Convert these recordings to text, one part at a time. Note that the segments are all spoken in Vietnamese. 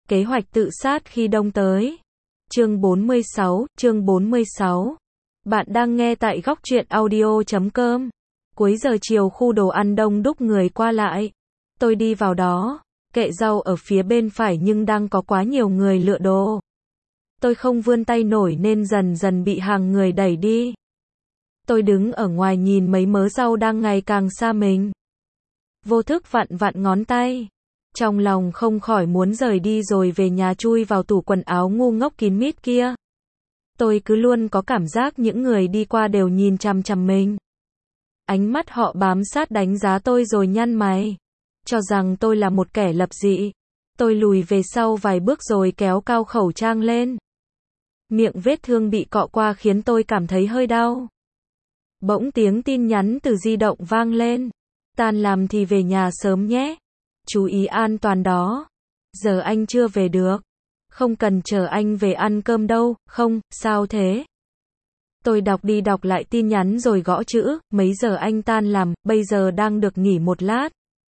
Kế hoạch tự sát khi đông tới. Chương 46. Bạn đang nghe tại góc truyện audio.com. Cuối giờ chiều khu đồ ăn đông đúc người qua lại. Tôi đi vào đó. Kệ rau ở phía bên phải nhưng đang có quá nhiều người lựa đồ. Tôi không vươn tay nổi nên dần dần bị hàng người đẩy đi. Tôi đứng ở ngoài nhìn mấy mớ rau đang ngày càng xa mình. Vô thức vặn vặn ngón tay. Trong lòng không khỏi muốn rời đi rồi về nhà chui vào tủ quần áo ngu ngốc kín mít kia. Tôi cứ luôn có cảm giác những người đi qua đều nhìn chằm chằm mình. Ánh mắt họ bám sát đánh giá tôi rồi nhăn mày. Cho rằng tôi là một kẻ lập dị. Tôi lùi về sau vài bước rồi kéo cao khẩu trang lên. Miệng vết thương bị cọ qua khiến tôi cảm thấy hơi đau. Bỗng tiếng tin nhắn từ di động vang lên. Tan làm thì về nhà sớm nhé. Chú ý an toàn đó. Giờ anh chưa về được. Không cần chờ anh về ăn cơm đâu. Không, sao thế? Tôi đọc đi đọc lại tin nhắn rồi gõ chữ. Mấy giờ anh tan làm, bây giờ đang được nghỉ một lát.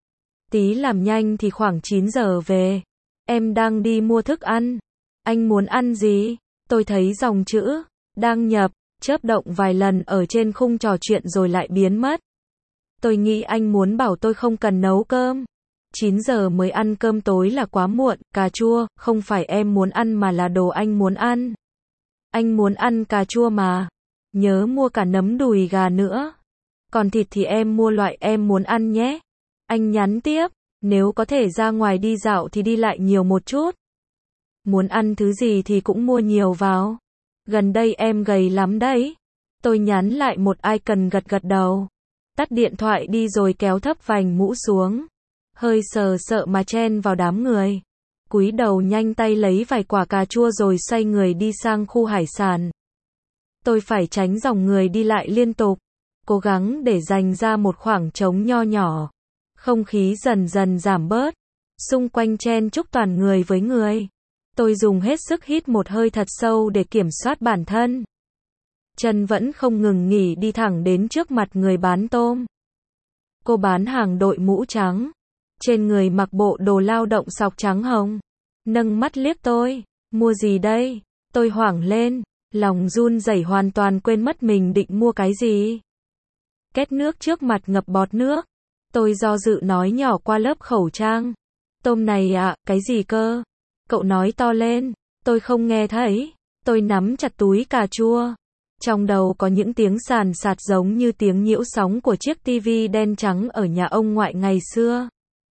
Tí làm nhanh thì khoảng 9 giờ về. Em đang đi mua thức ăn. Anh muốn ăn gì? Tôi thấy dòng chữ đang nhập chớp động vài lần ở trên khung trò chuyện rồi lại biến mất. Tôi nghĩ anh muốn bảo tôi không cần nấu cơm. 9 giờ mới ăn cơm tối là quá muộn. Cà chua, không phải em muốn ăn mà là đồ anh muốn ăn. Anh muốn ăn cà chua mà. Nhớ mua cả nấm đùi gà nữa. Còn thịt thì em mua loại em muốn ăn nhé. Anh nhắn tiếp, nếu có thể ra ngoài đi dạo thì đi lại nhiều một chút. Muốn ăn thứ gì thì cũng mua nhiều vào. Gần đây em gầy lắm đấy. Tôi nhắn lại một icon gật gật đầu. Tắt điện thoại đi rồi kéo thấp vành mũ xuống. Hơi sợ mà chen vào đám người. Cúi đầu nhanh tay lấy vài quả cà chua rồi xoay người đi sang khu hải sản. Tôi phải tránh dòng người đi lại liên tục. Cố gắng để dành ra một khoảng trống nho nhỏ. Không khí dần dần giảm bớt. Xung quanh chen chúc toàn người với người. Tôi dùng hết sức hít một hơi thật sâu để kiểm soát bản thân. Chân vẫn không ngừng nghỉ đi thẳng đến trước mặt người bán tôm. Cô bán hàng đội mũ trắng. Trên người mặc bộ đồ lao động sọc trắng hồng. Nâng mắt liếc tôi. Mua gì đây? Tôi hoảng lên. Lòng run rẩy hoàn toàn quên mất mình định mua cái gì. Két nước trước mặt ngập bọt nước. Tôi do dự nói nhỏ qua lớp khẩu trang. Tôm này ạ, cái gì cơ? Cậu nói to lên. Tôi không nghe thấy. Tôi nắm chặt túi cà chua. Trong đầu có những tiếng sàn sạt giống như tiếng nhiễu sóng của chiếc tivi đen trắng ở nhà ông ngoại ngày xưa.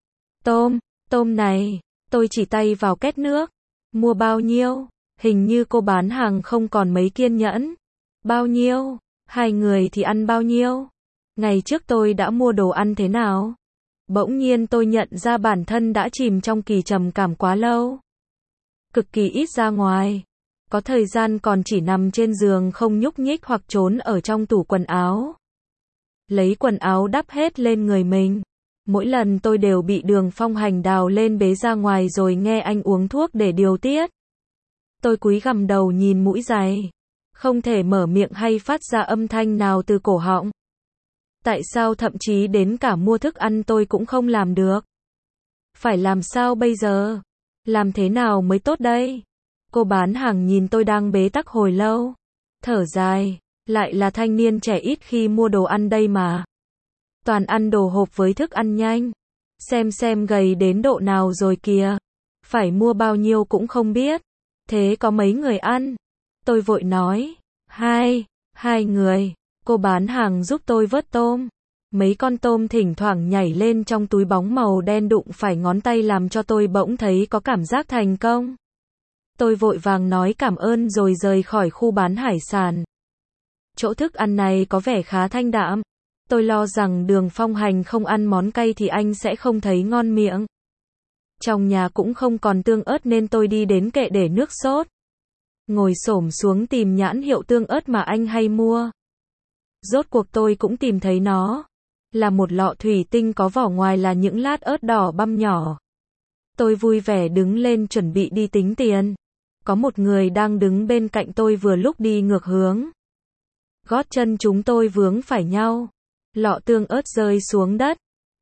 Tôm này. Tôi chỉ tay vào két nước. Mua bao nhiêu? Hình như cô bán hàng không còn mấy kiên nhẫn. Bao nhiêu? Hai người thì ăn bao nhiêu? Ngày trước tôi đã mua đồ ăn thế nào? Bỗng nhiên tôi nhận ra bản thân đã chìm trong kỳ trầm cảm quá lâu. Cực kỳ ít ra ngoài. Có thời gian còn chỉ nằm trên giường không nhúc nhích hoặc trốn ở trong tủ quần áo. Lấy quần áo đắp hết lên người mình. Mỗi lần tôi đều bị Đường Phong hành đào lên bế ra ngoài rồi nghe anh uống thuốc để điều tiết. Tôi cúi gằm đầu nhìn mũi giày. Không thể mở miệng hay phát ra âm thanh nào từ cổ họng. Tại sao thậm chí đến cả mua thức ăn tôi cũng không làm được? Phải làm sao bây giờ? Làm thế nào mới tốt đây? Cô bán hàng nhìn tôi đang bế tắc hồi lâu. Thở dài, lại là thanh niên trẻ ít khi mua đồ ăn đây mà. Toàn ăn đồ hộp với thức ăn nhanh. Xem gầy đến độ nào rồi kìa. Phải mua bao nhiêu cũng không biết. Thế có mấy người ăn? Tôi vội nói. Hai người. Cô bán hàng giúp tôi vớt tôm. Mấy con tôm thỉnh thoảng nhảy lên trong túi bóng màu đen đụng phải ngón tay làm cho tôi bỗng thấy có cảm giác thành công. Tôi vội vàng nói cảm ơn rồi rời khỏi khu bán hải sản. Chỗ thức ăn này có vẻ khá thanh đạm. Tôi lo rằng Đường Phong hành không ăn món cay thì anh sẽ không thấy ngon miệng. Trong nhà cũng không còn tương ớt nên tôi đi đến kệ để nước sốt. Ngồi xổm xuống tìm nhãn hiệu tương ớt mà anh hay mua. Rốt cuộc tôi cũng tìm thấy nó. Là một lọ thủy tinh có vỏ ngoài là những lát ớt đỏ băm nhỏ. Tôi vui vẻ đứng lên chuẩn bị đi tính tiền. Có một người đang đứng bên cạnh tôi vừa lúc đi ngược hướng. Gót chân chúng tôi vướng phải nhau. Lọ tương ớt rơi xuống đất.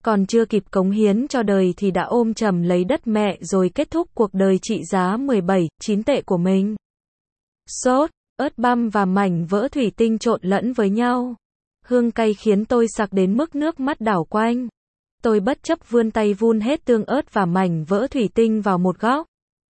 Còn chưa kịp cống hiến cho đời thì đã ôm chầm lấy đất mẹ rồi kết thúc cuộc đời trị giá 17,9 tệ của mình. Sốt, ớt băm và mảnh vỡ thủy tinh trộn lẫn với nhau. Hương cay khiến tôi sặc đến mức nước mắt đảo quanh. Tôi bất chấp vươn tay vun hết tương ớt và mảnh vỡ thủy tinh vào một góc.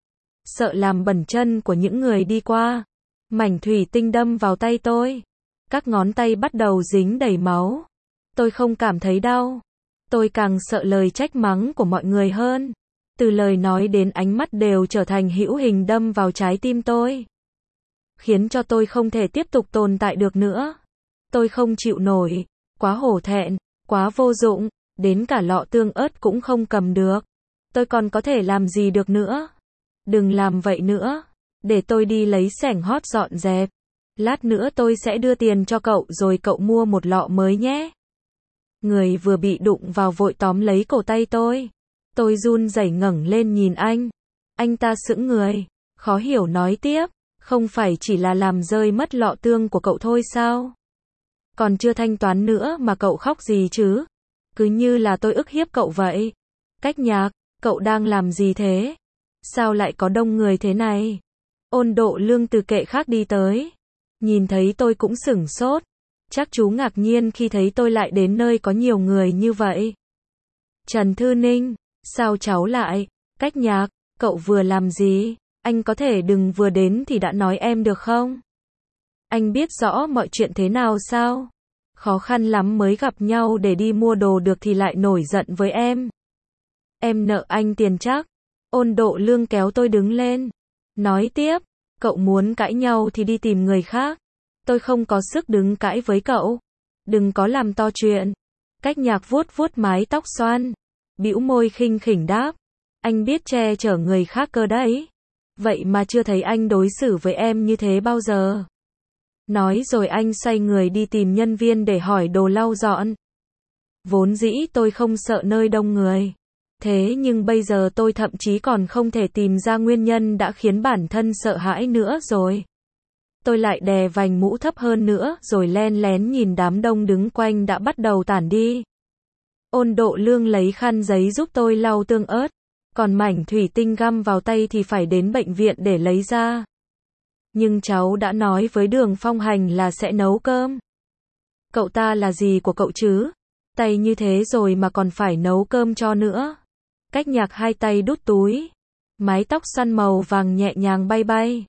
Sợ làm bẩn chân của những người đi qua. Mảnh thủy tinh đâm vào tay tôi. Các ngón tay bắt đầu dính đầy máu. Tôi không cảm thấy đau. Tôi càng sợ lời trách mắng của mọi người hơn. Từ lời nói đến ánh mắt đều trở thành hữu hình đâm vào trái tim tôi. Khiến cho tôi không thể tiếp tục tồn tại được nữa. Tôi không chịu nổi. Quá hổ thẹn, quá vô dụng, đến cả lọ tương ớt cũng không cầm được. Tôi còn có thể làm gì được nữa? Đừng làm vậy nữa. Để tôi đi lấy xẻng hót dọn dẹp. Lát nữa tôi sẽ đưa tiền cho cậu rồi cậu mua một lọ mới nhé. Người vừa bị đụng vào vội tóm lấy cổ tay tôi. Tôi run rẩy ngẩng lên nhìn anh. Anh ta sững người, khó hiểu nói tiếp. Không phải chỉ là làm rơi mất lọ tương của cậu thôi sao? Còn chưa thanh toán nữa mà cậu khóc gì chứ? Cứ như là tôi ức hiếp cậu vậy. Cách nhạc, cậu đang làm gì thế? Sao lại có đông người thế này? Ôn Độ Lương từ kệ khác đi tới. Nhìn thấy tôi cũng sửng sốt. Chắc chú ngạc nhiên khi thấy tôi lại đến nơi có nhiều người như vậy. Trần Thư Ninh, sao cháu lại? Cách nhạc, cậu vừa làm gì? Anh có thể đừng vừa đến thì đã nói em được không? Anh biết rõ mọi chuyện thế nào sao? Khó khăn lắm mới gặp nhau để đi mua đồ được thì lại nổi giận với em. Em nợ anh tiền chắc. Ôn Độ Lương kéo tôi đứng lên. Nói tiếp, cậu muốn cãi nhau thì đi tìm người khác. Tôi không có sức đứng cãi với cậu. Đừng có làm to chuyện. Cách nhạc vuốt vuốt mái tóc xoăn. Bĩu môi khinh khỉnh đáp. Anh biết che chở người khác cơ đấy. Vậy mà chưa thấy anh đối xử với em như thế bao giờ. Nói rồi anh xoay người đi tìm nhân viên để hỏi đồ lau dọn. Vốn dĩ tôi không sợ nơi đông người. Thế nhưng bây giờ tôi thậm chí còn không thể tìm ra nguyên nhân đã khiến bản thân sợ hãi nữa rồi. Tôi lại đè vành mũ thấp hơn nữa rồi len lén nhìn đám đông đứng quanh đã bắt đầu tản đi. Ôn Độ Lương lấy khăn giấy giúp tôi lau tương ớt. Còn mảnh thủy tinh găm vào tay thì phải đến bệnh viện để lấy ra. Nhưng cháu đã nói với Đường Phong Hành là sẽ nấu cơm. Cậu ta là gì của cậu chứ? Tay như thế rồi mà còn phải nấu cơm cho nữa. Cách nhạc hai tay đút túi. Mái tóc xoăn màu vàng nhẹ nhàng bay bay.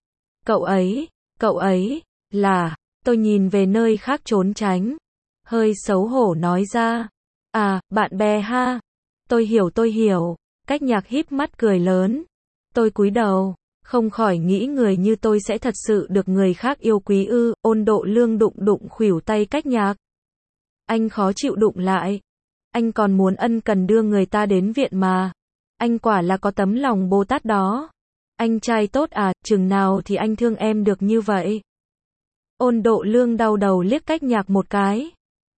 Cậu ấy, là, tôi nhìn về nơi khác trốn tránh. Hơi xấu hổ nói ra. À, bạn bè ha. Tôi hiểu. Cách nhạc híp mắt cười lớn. Tôi cúi đầu, không khỏi nghĩ người như tôi sẽ thật sự được người khác yêu quý ư. Ôn Độ Lương đụng khuỷu tay cách nhạc. Anh khó chịu đụng lại. Anh còn muốn ân cần đưa người ta đến viện mà. Anh quả là có tấm lòng Bồ Tát đó. Anh trai tốt à, chừng nào thì anh thương em được như vậy. Ôn Độ Lương đau đầu liếc cách nhạc một cái.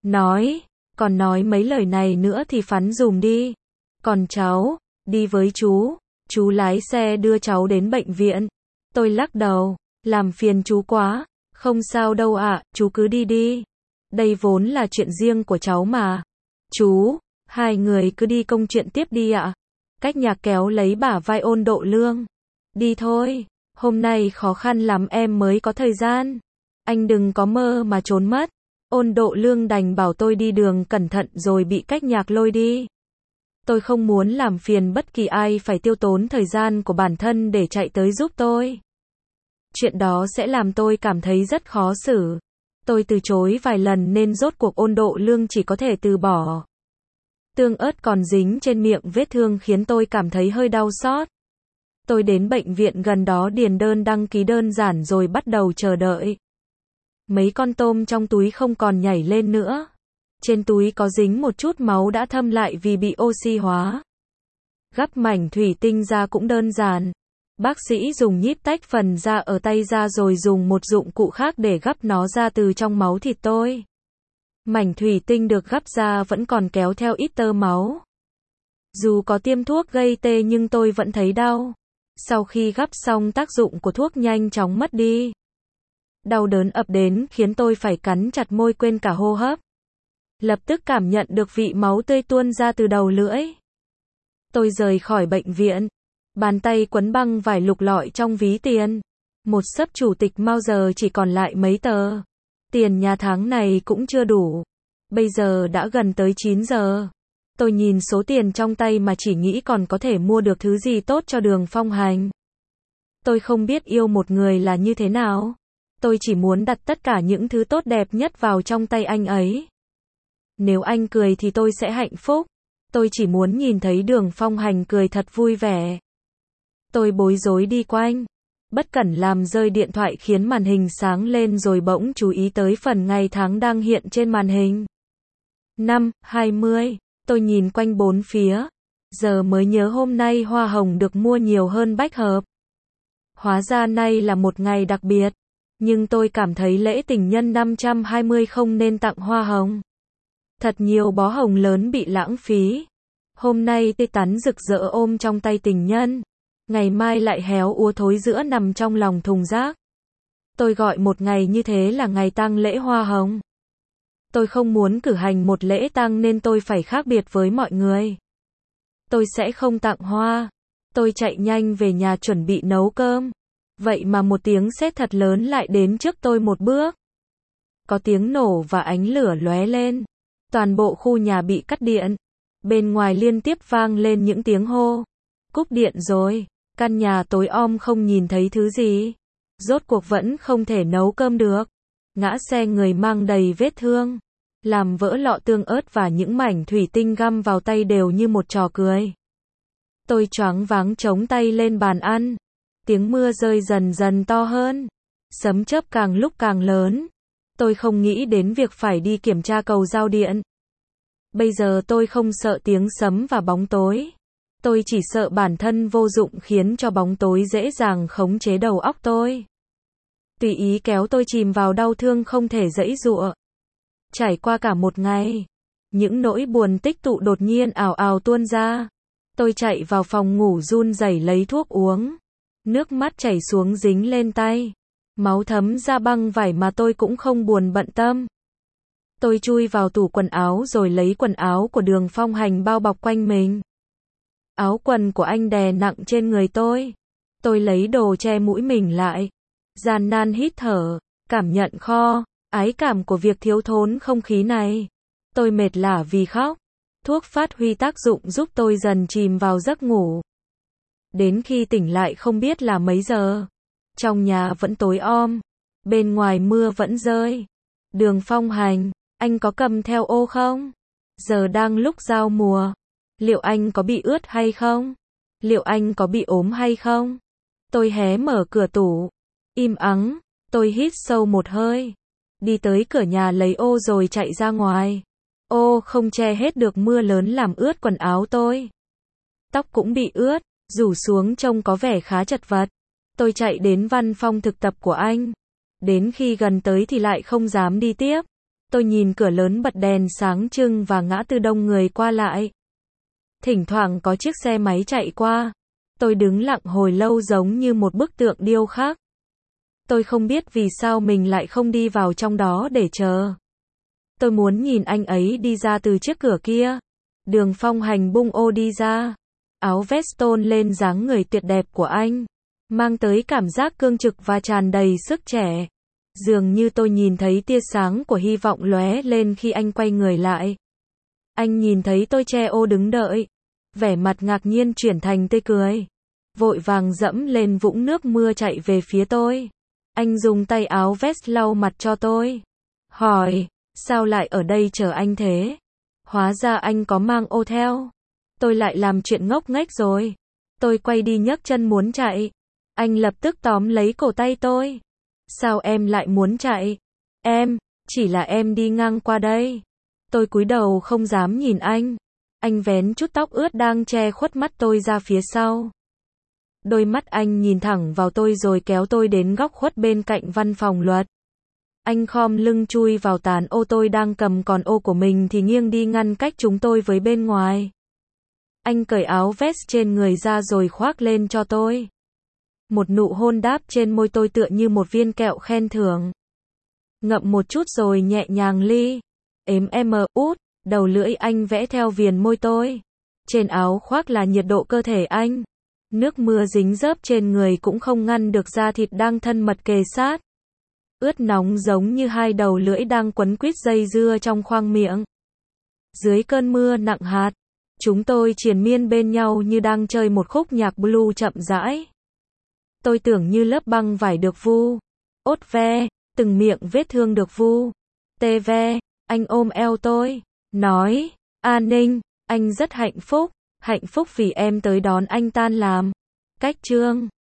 Còn nói mấy lời này nữa thì phắn dùm đi. Còn cháu, đi với chú lái xe đưa cháu đến bệnh viện. Tôi lắc đầu, làm phiền chú quá. Không sao đâu ạ, chú cứ đi đi. Đây vốn là chuyện riêng của cháu mà. Chú, hai người cứ đi công chuyện tiếp đi ạ. Cách nhạc kéo lấy bả vai Ôn Độ Lương. Đi thôi, hôm nay khó khăn lắm em mới có thời gian. Anh đừng có mơ mà trốn mất. Ôn Độ Lương đành bảo tôi đi đường cẩn thận rồi bị cách nhạc lôi đi. Tôi không muốn làm phiền bất kỳ ai phải tiêu tốn thời gian của bản thân để chạy tới giúp tôi. Chuyện đó sẽ làm tôi cảm thấy rất khó xử. Tôi từ chối vài lần nên rốt cuộc Ôn Độ Lương chỉ có thể từ bỏ. Tương ớt còn dính trên miệng vết thương khiến tôi cảm thấy hơi đau xót. Tôi đến bệnh viện gần đó điền đơn đăng ký đơn giản rồi bắt đầu chờ đợi. Mấy con tôm trong túi không còn nhảy lên nữa. Trên túi có dính một chút máu đã thâm lại vì bị oxy hóa. Gắp mảnh thủy tinh ra cũng đơn giản. Bác sĩ dùng nhíp tách phần da ở tay ra rồi dùng một dụng cụ khác để gắp nó ra từ trong máu thịt tôi. Mảnh thủy tinh được gắp ra vẫn còn kéo theo ít tơ máu. Dù có tiêm thuốc gây tê nhưng tôi vẫn thấy đau. Sau khi gắp xong tác dụng của thuốc nhanh chóng mất đi. Đau đớn ập đến khiến tôi phải cắn chặt môi quên cả hô hấp. Lập tức cảm nhận được vị máu tươi tuôn ra từ đầu lưỡi. Tôi rời khỏi bệnh viện. Bàn tay quấn băng vải lục lọi trong ví tiền. Một xấp chủ tịch Mao giờ chỉ còn lại mấy tờ. Tiền nhà tháng này cũng chưa đủ. Bây giờ đã gần tới 9 giờ. Tôi nhìn số tiền trong tay mà chỉ nghĩ còn có thể mua được thứ gì tốt cho Đường Phong Hành. Tôi không biết yêu một người là như thế nào. Tôi chỉ muốn đặt tất cả những thứ tốt đẹp nhất vào trong tay anh ấy. Nếu anh cười thì tôi sẽ hạnh phúc. Tôi chỉ muốn nhìn thấy Đường Phong Hành cười thật vui vẻ. Tôi bối rối đi quanh. Bất cẩn làm rơi điện thoại khiến màn hình sáng lên rồi bỗng chú ý tới phần ngày tháng đang hiện trên màn hình. 5/20. Tôi nhìn quanh bốn phía. Giờ mới nhớ hôm nay hoa hồng được mua nhiều hơn bách hợp. Hóa ra nay là một ngày đặc biệt. Nhưng tôi cảm thấy lễ tình nhân 520 không nên tặng hoa hồng. Thật nhiều bó hồng lớn bị lãng phí. Hôm nay tươi tắn rực rỡ ôm trong tay tình nhân. Ngày mai lại héo úa thối rữa nằm trong lòng thùng rác. Tôi gọi một ngày như thế là ngày tang lễ hoa hồng. Tôi không muốn cử hành một lễ tang nên tôi phải khác biệt với mọi người. Tôi sẽ không tặng hoa. Tôi chạy nhanh về nhà chuẩn bị nấu cơm. Vậy mà một tiếng sét thật lớn lại đến trước tôi một bước. Có tiếng nổ và ánh lửa lóe lên. Toàn bộ khu nhà bị cắt điện. Bên ngoài liên tiếp vang lên những tiếng hô. Cúp điện rồi. Căn nhà tối om không nhìn thấy thứ gì. Rốt cuộc vẫn không thể nấu cơm được. Ngã xe người mang đầy vết thương. Làm vỡ lọ tương ớt và những mảnh thủy tinh găm vào tay đều như một trò cười. Tôi choáng váng chống tay lên bàn ăn. Tiếng mưa rơi dần dần to hơn. Sấm chớp càng lúc càng lớn. Tôi không nghĩ đến việc phải đi kiểm tra cầu giao điện. Bây giờ tôi không sợ tiếng sấm và bóng tối. Tôi chỉ sợ bản thân vô dụng khiến cho bóng tối dễ dàng khống chế đầu óc tôi. Tùy ý kéo tôi chìm vào đau thương không thể giãy giụa. Trải qua cả một ngày, những nỗi buồn tích tụ đột nhiên ào ào tuôn ra. Tôi chạy vào phòng ngủ run rẩy lấy thuốc uống. Nước mắt chảy xuống dính lên tay. Máu thấm ra băng vải mà tôi cũng không buồn bận tâm. Tôi chui vào tủ quần áo rồi lấy quần áo của Đường Phong Hành bao bọc quanh mình. Áo quần của anh đè nặng trên người tôi. Tôi lấy đồ che mũi mình lại. Gian nan hít thở, cảm nhận ái cảm của việc thiếu thốn không khí này. Tôi mệt lả vì khóc. Thuốc phát huy tác dụng giúp tôi dần chìm vào giấc ngủ. Đến khi tỉnh lại không biết là mấy giờ. Trong nhà vẫn tối om. Bên ngoài mưa vẫn rơi. Đường Phong Hành, anh có cầm theo ô không? Giờ đang lúc giao mùa. Liệu anh có bị ướt hay không? Liệu anh có bị ốm hay không? Tôi hé mở cửa tủ. Im ắng, tôi hít sâu một hơi. Đi tới cửa nhà lấy ô rồi chạy ra ngoài. Ô không che hết được mưa lớn làm ướt quần áo tôi. Tóc cũng bị ướt, rủ xuống trông có vẻ khá chật vật. Tôi chạy đến văn phòng thực tập của anh. Đến khi gần tới thì lại không dám đi tiếp. Tôi nhìn cửa lớn bật đèn sáng trưng và ngã tư đông người qua lại. Thỉnh thoảng có chiếc xe máy chạy qua. Tôi đứng lặng hồi lâu giống như một bức tượng điêu khắc. Tôi không biết vì sao mình lại không đi vào trong đó để chờ. Tôi muốn nhìn anh ấy đi ra từ chiếc cửa kia. Đường Phong Hành bung ô đi ra. Áo vest tôn lên dáng người tuyệt đẹp của anh. Mang tới cảm giác cương trực và tràn đầy sức trẻ. Dường như tôi nhìn thấy tia sáng của hy vọng lóe lên khi anh quay người lại. Anh nhìn thấy tôi che ô đứng đợi. Vẻ mặt ngạc nhiên chuyển thành tươi cười. Vội vàng dẫm lên vũng nước mưa chạy về phía tôi. Anh dùng tay áo vest lau mặt cho tôi. Hỏi, sao lại ở đây chờ anh thế? Hóa ra anh có mang ô theo. Tôi lại làm chuyện ngốc nghếch rồi. Tôi quay đi nhấc chân muốn chạy. Anh lập tức tóm lấy cổ tay tôi. Sao em lại muốn chạy? Em, chỉ là em đi ngang qua đây. Tôi cúi đầu không dám nhìn anh. Anh vén chút tóc ướt đang che khuất mắt tôi ra phía sau. Đôi mắt anh nhìn thẳng vào tôi rồi kéo tôi đến góc khuất bên cạnh văn phòng luật. Anh khom lưng chui vào tàn ô tôi đang cầm, còn ô của mình thì nghiêng đi ngăn cách chúng tôi với bên ngoài. Anh cởi áo vest trên người ra rồi khoác lên cho tôi. Một nụ hôn đáp trên môi tôi tựa như một viên kẹo khen thưởng. Ngậm một chút rồi nhẹ nhàng li. ếm em út, đầu lưỡi anh vẽ theo viền môi tôi. Trên áo khoác là nhiệt độ cơ thể anh. Nước mưa dính dớp trên người cũng không ngăn được da thịt đang thân mật kề sát. Ướt nóng giống như hai đầu lưỡi đang quấn quýt dây dưa trong khoang miệng. Dưới cơn mưa nặng hạt, chúng tôi triền miên bên nhau như đang chơi một khúc nhạc blue chậm rãi. Tôi tưởng như lớp băng vải được vu. Ốt ve, từng miệng vết thương được vu. Tê ve, anh ôm eo tôi, nói, An Ninh, anh rất hạnh phúc vì em tới đón anh tan làm. Cách chương